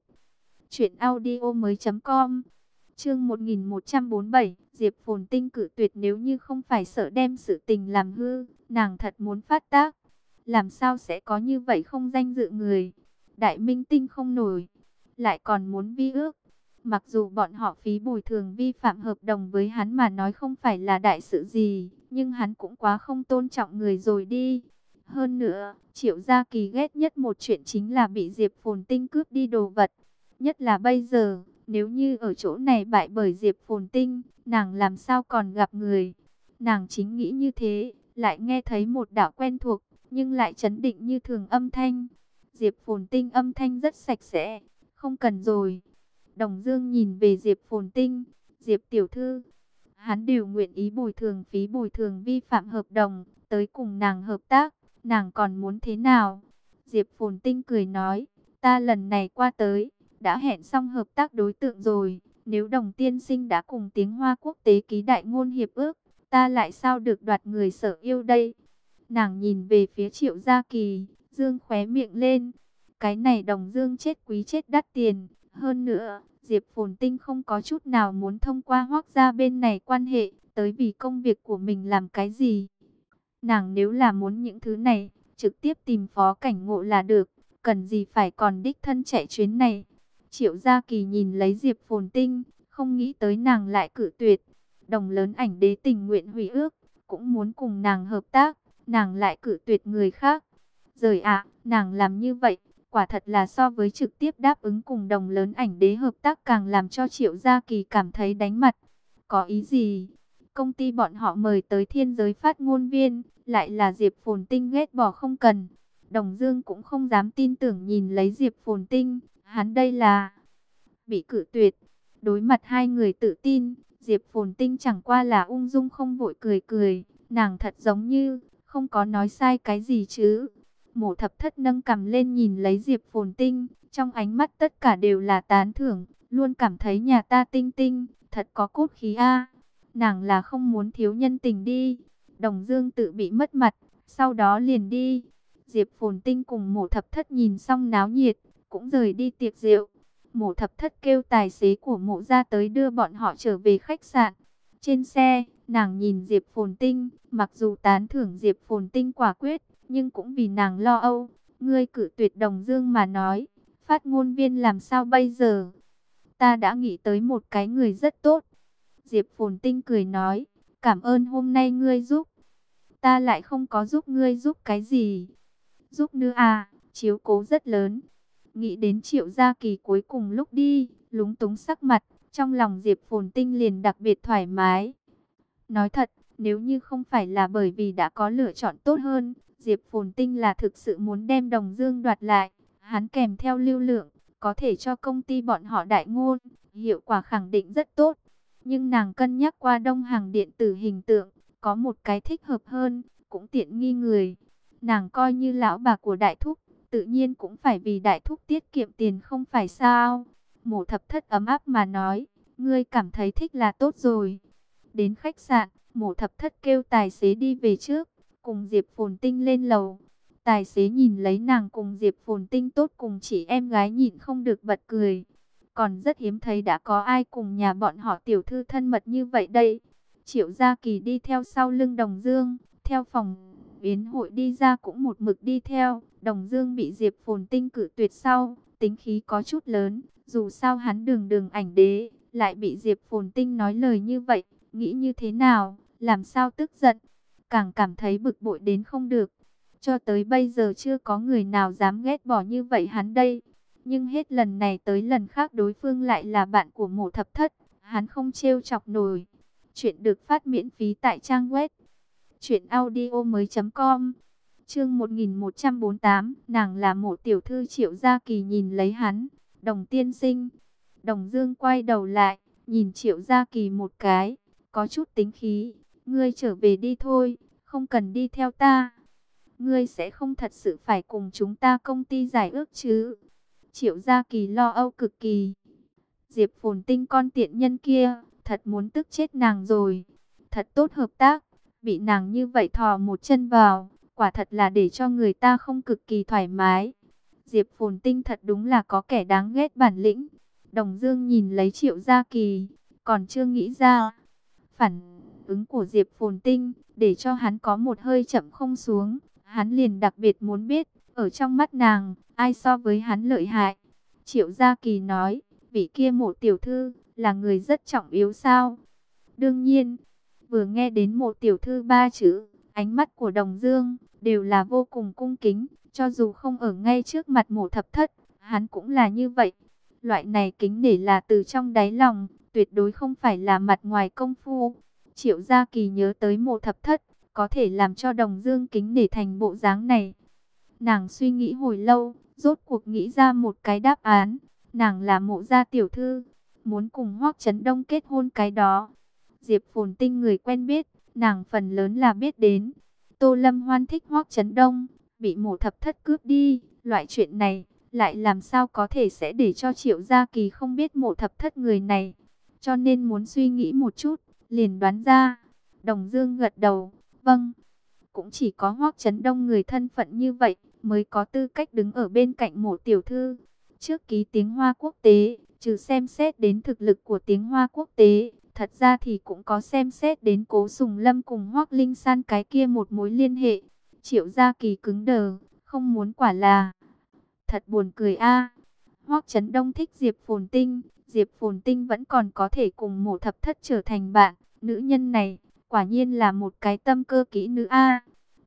Speaker 1: truyệnaudiomoi.com. Chương 1147, Diệp Phồn Tinh cự tuyệt nếu như không phải sợ đem sự tình làm hư, nàng thật muốn phát tác. Làm sao sẽ có như vậy không danh dự người? Đại minh tinh không nổi, lại còn muốn vi ước. Mặc dù bọn họ phí bồi thường vi phạm hợp đồng với hắn mà nói không phải là đại sự gì, nhưng hắn cũng quá không tôn trọng người rồi đi. Hơn nữa, Triệu Gia Kỳ ghét nhất một chuyện chính là bị Diệp Phồn Tinh cướp đi đồ vật. Nhất là bây giờ, nếu như ở chỗ này bại bởi Diệp Phồn Tinh, nàng làm sao còn gặp người. Nàng chính nghĩ như thế, lại nghe thấy một đạo quen thuộc, nhưng lại trấn định như thường âm thanh. Diệp Phồn Tinh âm thanh rất sạch sẽ, không cần rồi. Đồng Dương nhìn về Diệp Phồn Tinh, Diệp tiểu thư, hắn đều nguyện ý bồi thường phí bồi thường vi phạm hợp đồng, tới cùng nàng hợp tác, nàng còn muốn thế nào? Diệp Phồn Tinh cười nói, ta lần này qua tới, đã hẹn xong hợp tác đối tượng rồi, nếu Đồng tiên sinh đã cùng Tiếng Hoa Quốc tế ký đại ngôn hiệp ước, ta lại sao được đoạt người sở yêu đây? Nàng nhìn về phía Triệu Gia Kỳ, dương khóe miệng lên, cái này Đồng Dương chết quý chết đắt tiền. Hơn nữa, Diệp Phồn Tinh không có chút nào muốn thông qua Hoắc gia bên này quan hệ, tới vì công việc của mình làm cái gì. Nàng nếu là muốn những thứ này, trực tiếp tìm Phó Cảnh Ngộ là được, cần gì phải còn đích thân chạy chuyến này. Triệu Gia Kỳ nhìn lấy Diệp Phồn Tinh, không nghĩ tới nàng lại cự tuyệt. Đồng lớn ảnh đế tình nguyện hủy ước, cũng muốn cùng nàng hợp tác, nàng lại cự tuyệt người khác. Rời ạ, nàng làm như vậy, quả thật là so với trực tiếp đáp ứng cùng Đồng Lớn Ảnh Đế hợp tác càng làm cho Triệu Gia Kỳ cảm thấy đánh mặt. Có ý gì? Công ty bọn họ mời tới thiên giới phát ngôn viên, lại là Diệp Phồn Tinh ghét bỏ không cần. Đồng Dương cũng không dám tin tưởng nhìn lấy Diệp Phồn Tinh, hắn đây là bị cự tuyệt. Đối mặt hai người tự tin, Diệp Phồn Tinh chẳng qua là ung dung không vội cười cười, nàng thật giống như không có nói sai cái gì chứ. Mộ Thập Thất nâng cằm lên nhìn lấy Diệp Phồn Tinh, trong ánh mắt tất cả đều là tán thưởng, luôn cảm thấy nhà ta Tinh Tinh thật có cốt khí a. Nàng là không muốn thiếu nhân tình đi. Đồng Dương tự bị mất mặt, sau đó liền đi. Diệp Phồn Tinh cùng Mộ Thập Thất nhìn xong náo nhiệt, cũng rời đi tiệc rượu. Mộ Thập Thất kêu tài xế của Mộ gia tới đưa bọn họ trở về khách sạn. Trên xe, nàng nhìn Diệp Phồn Tinh, mặc dù tán thưởng Diệp Phồn Tinh quả quyết, nhưng cũng vì nàng lo âu. Ngươi cự tuyệt Đồng Dương mà nói, phát ngôn viên làm sao bây giờ? Ta đã nghĩ tới một cái người rất tốt. Diệp Phồn Tinh cười nói, cảm ơn hôm nay ngươi giúp. Ta lại không có giúp ngươi giúp cái gì. Giúp nữa à, chiếu cố rất lớn. Nghĩ đến Triệu Gia Kỳ cuối cùng lúc đi, lúng túng sắc mặt, trong lòng Diệp Phồn Tinh liền đặc biệt thoải mái. Nói thật, nếu như không phải là bởi vì đã có lựa chọn tốt hơn, Diệp Phồn Tinh là thực sự muốn đem Đồng Dương đoạt lại. Hắn kèm theo lưu lượng, có thể cho công ty bọn họ đại ngôn, hiệu quả khẳng định rất tốt. Nhưng nàng cân nhắc qua Đông Hàng điện tử hình tượng, có một cái thích hợp hơn, cũng tiện nghi người. Nàng coi như lão bà của Đại Thúc, tự nhiên cũng phải vì Đại Thúc tiết kiệm tiền không phải sao. Mộ Thập Thất ấm áp mà nói, ngươi cảm thấy thích là tốt rồi. Đến khách sạn, Mộ Thập Thất kêu tài xế đi về trước, cùng Diệp Phồn Tinh lên lầu. Tài xế nhìn lấy nàng cùng Diệp Phồn Tinh tốt cùng chị em gái nhịn không được bật cười. Còn rất hiếm thấy đã có ai cùng nhà bọn họ tiểu thư thân mật như vậy đây. Triệu Gia Kỳ đi theo sau lưng Đồng Dương, theo phòng yến hội đi ra cũng một mực đi theo. Đồng Dương bị Diệp Phồn Tinh cự tuyệt sau, tính khí có chút lớn. Dù sao hắn đường đường ảnh đế, lại bị Diệp Phồn Tinh nói lời như vậy, nghĩ như thế nào, làm sao tức giận, càng cảm thấy bực bội đến không được. Cho tới bây giờ chưa có người nào dám ghét bỏ như vậy hắn đây. Nhưng hết lần này tới lần khác đối phương lại là bạn của Mộ Thập Thất, hắn không trêu chọc nổi. Chuyện được phát miễn phí tại trang web truyệnaudiomoi.com. Chương 1148, nàng là Mộ tiểu thư. Triệu Gia Kỳ nhìn lấy hắn, Đồng tiên sinh. Đồng Dương quay đầu lại, nhìn Triệu Gia Kỳ một cái, có chút tính khí, ngươi trở về đi thôi, không cần đi theo ta. Ngươi sẽ không thật sự phải cùng chúng ta công ty giải ước chứ? Triệu Gia Kỳ lo âu cực kỳ. Diệp Phồn Tinh con tiện nhân kia, thật muốn tức chết nàng rồi. Thật tốt hợp tác, bị nàng như vậy thò một chân vào, quả thật là để cho người ta không cực kỳ thoải mái. Diệp Phồn Tinh thật đúng là có kẻ đáng ghét bản lĩnh. Đồng Dương nhìn lấy Triệu Gia Kỳ, còn chưa nghĩ ra. Phản ứng của Diệp Phồn Tinh, để cho hắn có một hơi chậm không xuống. Hắn liền đặc biệt muốn biết, ở trong mắt nàng, ai so với hắn lợi hại. Triệu Gia Kỳ nói, vị kia Mộ tiểu thư, là người rất trọng yếu sao? Đương nhiên, vừa nghe đến Mộ tiểu thư ba chữ, ánh mắt của Đồng Dương, đều là vô cùng cung kính. Cho dù không ở ngay trước mặt Mộ Thập Thất, hắn cũng là như vậy. Loại này kính nể là từ trong đáy lòng, tuyệt đối không phải là mặt ngoài công phu. Triệu Gia Kỳ nhớ tới Mộ Thập Thất, có thể làm cho Đồng Dương kính nể thành bộ dáng này. Nàng suy nghĩ hồi lâu, rốt cuộc nghĩ ra một cái đáp án. Nàng là Mộ gia tiểu thư, muốn cùng Hoắc Chấn Đông kết hôn cái đó. Diệp Phồn Tinh người quen biết, nàng phần lớn là biết đến. Tô Lâm Hoan thích Hoắc Chấn Đông, bị Mộ Thập Thất cướp đi, loại chuyện này lại làm sao có thể sẽ để cho Triệu Gia Kỳ không biết Mộ Thập Thất người này. Cho nên muốn suy nghĩ một chút, liền đoán ra. Đồng Dương gật đầu, vâng. Cũng chỉ có Hoắc Chấn Đông người thân phận như vậy, mới có tư cách đứng ở bên cạnh Mộ tiểu thư. Trước ký tiếng Hoa quốc tế, trừ xem xét đến thực lực của tiếng Hoa quốc tế, thật ra thì cũng có xem xét đến Cố Sùng Lâm cùng Hoắc Linh San cái kia một mối liên hệ. Triệu Gia Kỳ cứng đờ, không muốn quả là. Thật buồn cười a. Hoắc Chấn Đông thích Diệp Phồn Tinh, Diệp Phồn Tinh vẫn còn có thể cùng Mộ Thập Thất trở thành bạn. Nữ nhân này, quả nhiên là một cái tâm cơ kỹ nữ a.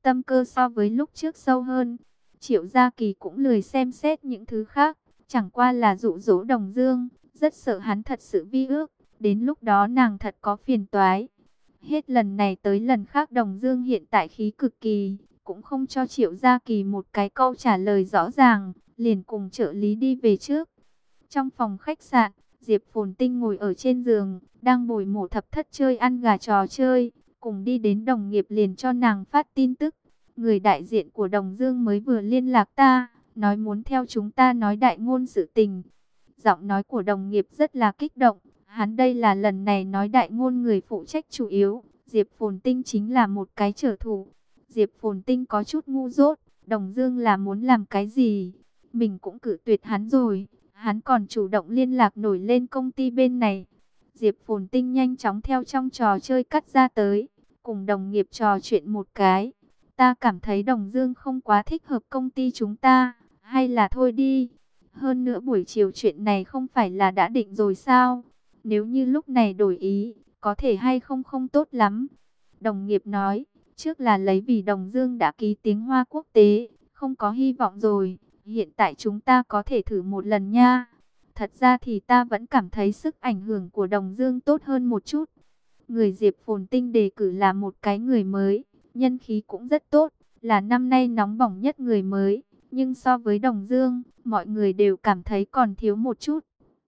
Speaker 1: tâm cơ so với lúc trước sâu hơn. Triệu Gia Kỳ cũng lười xem xét những thứ khác, chẳng qua là dụ dỗ Đồng Dương, rất sợ hắn thật sự vi ước, đến lúc đó nàng thật có phiền toái. Hết lần này tới lần khác Đồng Dương hiện tại khí cực kỳ, cũng không cho Triệu Gia Kỳ một cái câu trả lời rõ ràng, liền cùng trợ lý đi về trước. Trong phòng khách sạn, Diệp Phồn Tinh ngồi ở trên giường, đang bồi mổ thập thất chơi ăn gà trò chơi, cùng đi đến đồng nghiệp liền cho nàng phát tin tức. Người đại diện của Đồng Dương mới vừa liên lạc ta, nói muốn theo chúng ta nói đại ngôn sự tình. Giọng nói của đồng nghiệp rất là kích động, hắn đây là lần này nói đại ngôn người phụ trách chủ yếu, Diệp Phồn Tinh chính là một cái trở thủ. Diệp Phồn Tinh có chút ngu dốt, Đồng Dương là muốn làm cái gì? Mình cũng cự tuyệt hắn rồi, hắn còn chủ động liên lạc nổi lên công ty bên này. Diệp Phồn Tinh nhanh chóng theo trong trò chơi cắt ra tới, cùng đồng nghiệp trò chuyện một cái. Ta cảm thấy Đồng Dương không quá thích hợp công ty chúng ta, hay là thôi đi. Hơn nữa buổi chiều chuyện này không phải là đã định rồi sao? Nếu như lúc này đổi ý, có thể hay không không tốt lắm. Đồng nghiệp nói, trước là lấy vì Đồng Dương đã ký tiếng Hoa quốc tế, không có hy vọng rồi. Hiện tại chúng ta có thể thử một lần nha. Thật ra thì ta vẫn cảm thấy sức ảnh hưởng của Đồng Dương tốt hơn một chút. Người Diệp Phồn Tinh đề cử là một cái người mới, nhân khí cũng rất tốt, là năm nay nóng bỏng nhất người mới. Nhưng so với Đồng Dương, mọi người đều cảm thấy còn thiếu một chút.